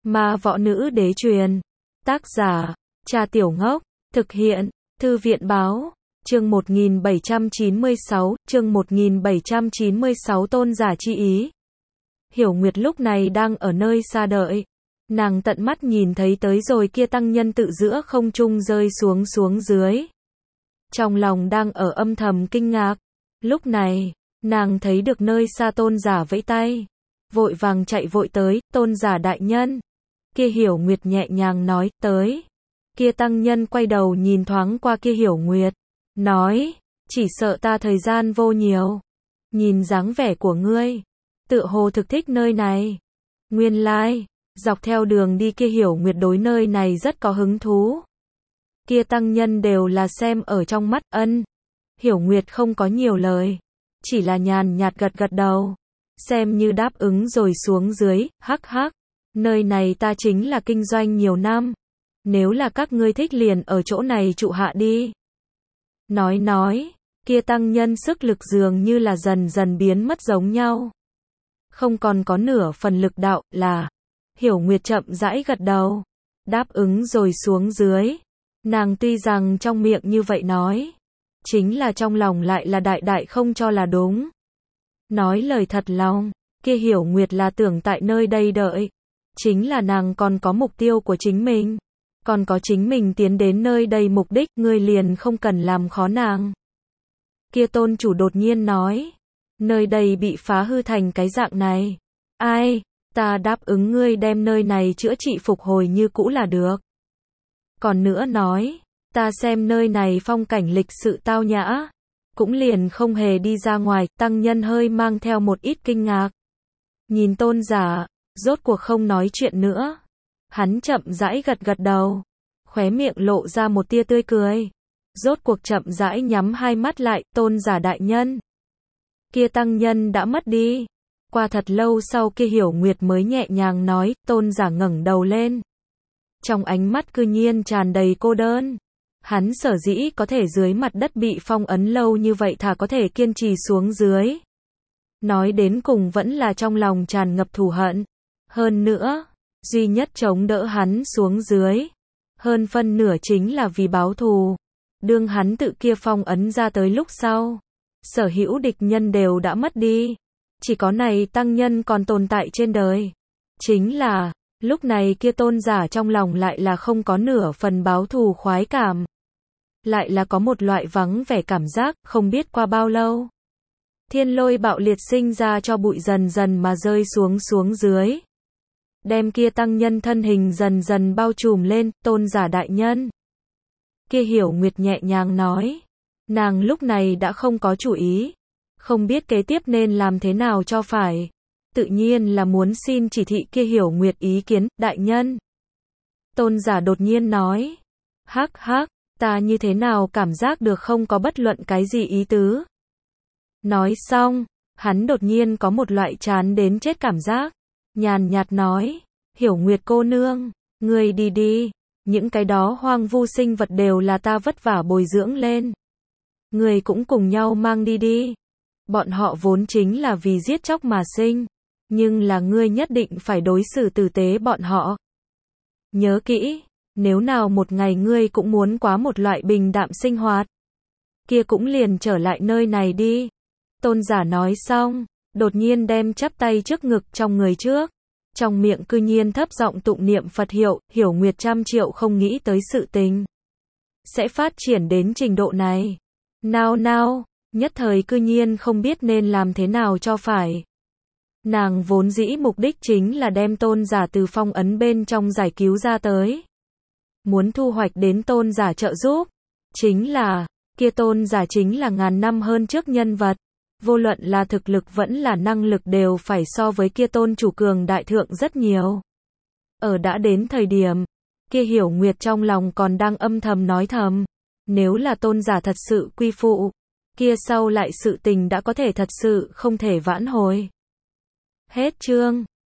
Ma Võ Nữ Đế truyền. Tác giả, Cha Tiểu Ngốc. Thực hiện, Thư viện Báo. Chương 1796, tôn giả chi ý. Hiểu Nguyệt lúc này đang ở nơi xa đợi. Nàng tận mắt nhìn thấy tới rồi kia tăng nhân tự giữa không trung rơi xuống dưới. Trong lòng đang ở âm thầm kinh ngạc. Lúc này, nàng thấy được nơi xa tôn giả vẫy tay. Vội vàng chạy vội tới, tôn giả đại nhân. Kia Hiểu Nguyệt nhẹ nhàng nói, tới. Kia tăng nhân quay đầu nhìn thoáng qua kia Hiểu Nguyệt. Nói, chỉ sợ ta thời gian vô nhiều. Nhìn dáng vẻ của ngươi, tựa hồ thực thích nơi này. Nguyên lai, dọc theo đường đi kia Hiểu Nguyệt đối nơi này rất có hứng thú. Kia tăng nhân đều là xem ở trong mắt, ân. Hiểu Nguyệt không có nhiều lời, chỉ là nhàn nhạt gật gật đầu, xem như đáp ứng rồi xuống dưới, hắc hắc. Nơi này ta chính là kinh doanh nhiều năm. Nếu là các ngươi thích liền ở chỗ này trụ hạ đi. Nói, kia tăng nhân sức lực dường như là dần dần biến mất giống nhau. Không còn có nửa phần lực đạo, là. Hiểu Nguyệt chậm rãi gật đầu, đáp ứng rồi xuống dưới. Nàng tuy rằng trong miệng như vậy nói, chính là trong lòng lại là đại đại không cho là đúng. Nói lời thật lòng, kia Hiểu Nguyệt là tưởng tại nơi đây đợi. Chính là nàng còn có mục tiêu của chính mình. Còn có chính mình tiến đến nơi đây mục đích, ngươi liền không cần làm khó nàng. Kia tôn chủ đột nhiên nói, nơi đây bị phá hư thành cái dạng này. Ai, ta đáp ứng ngươi đem nơi này chữa trị phục hồi như cũ là được. Còn nữa nói, ta xem nơi này phong cảnh lịch sự tao nhã, cũng liền không hề đi ra ngoài. Tăng nhân hơi mang theo một ít kinh ngạc. Nhìn tôn giả, rốt cuộc không nói chuyện nữa. Hắn chậm rãi gật gật đầu, khóe miệng lộ ra một tia tươi cười. Rốt cuộc chậm rãi nhắm hai mắt lại, tôn giả đại nhân. Kia tăng nhân đã mất đi. Qua thật lâu sau kia Hiểu Nguyệt mới nhẹ nhàng nói, tôn giả ngẩng đầu lên. Trong ánh mắt cư nhiên tràn đầy cô đơn. Hắn sở dĩ có thể dưới mặt đất bị phong ấn lâu như vậy thà có thể kiên trì xuống dưới. Nói đến cùng vẫn là trong lòng tràn ngập thù hận. Hơn nữa, duy nhất chống đỡ hắn xuống dưới. Hơn phân nửa chính là vì báo thù. Đương hắn tự kia phong ấn ra tới lúc sau. Sở hữu địch nhân đều đã mất đi. Chỉ có này tăng nhân còn tồn tại trên đời. Chính là, lúc này kia tôn giả trong lòng lại là không có nửa phần báo thù khoái cảm. Lại là có một loại vắng vẻ cảm giác, không biết qua bao lâu. Thiên lôi bạo liệt sinh ra cho bụi dần dần mà rơi xuống dưới. Đem kia tăng nhân thân hình dần dần bao trùm lên, tôn giả đại nhân. Kia Hiểu Nguyệt nhẹ nhàng nói. Nàng lúc này đã không có chủ ý. Không biết kế tiếp nên làm thế nào cho phải. Tự nhiên là muốn xin chỉ thị kia Hiểu Nguyệt ý kiến, đại nhân. Tôn giả đột nhiên nói. Hắc hắc, ta như thế nào cảm giác được không có bất luận cái gì ý tứ. Nói xong, hắn đột nhiên có một loại chán đến chết cảm giác. Nhàn nhạt nói, Hiểu Nguyệt cô nương, ngươi đi đi, những cái đó hoang vu sinh vật đều là ta vất vả bồi dưỡng lên. Ngươi cũng cùng nhau mang đi đi. Bọn họ vốn chính là vì giết chóc mà sinh, nhưng là ngươi nhất định phải đối xử tử tế bọn họ. Nhớ kỹ, nếu nào một ngày ngươi cũng muốn quá một loại bình đạm sinh hoạt, kia cũng liền trở lại nơi này đi. Tôn giả nói xong, đột nhiên đem chắp tay trước ngực trong người trước. Trong miệng cư nhiên thấp giọng tụng niệm Phật hiệu. Hiểu Nguyệt trăm triệu không nghĩ tới sự tình sẽ phát triển đến trình độ này. Nào, nhất thời cư nhiên không biết nên làm thế nào cho phải. Nàng vốn dĩ mục đích chính là đem tôn giả từ phong ấn bên trong giải cứu ra tới. Muốn thu hoạch đến tôn giả trợ giúp. Chính là, kia tôn giả chính là ngàn năm hơn trước nhân vật. Vô luận là thực lực vẫn là năng lực đều phải so với kia tôn chủ cường đại thượng rất nhiều. Ở đã đến thời điểm, kia Hiểu Nguyệt trong lòng còn đang âm thầm nói thầm. Nếu là tôn giả thật sự quy phụ, kia sau lại sự tình đã có thể thật sự không thể vãn hồi. Hết chương.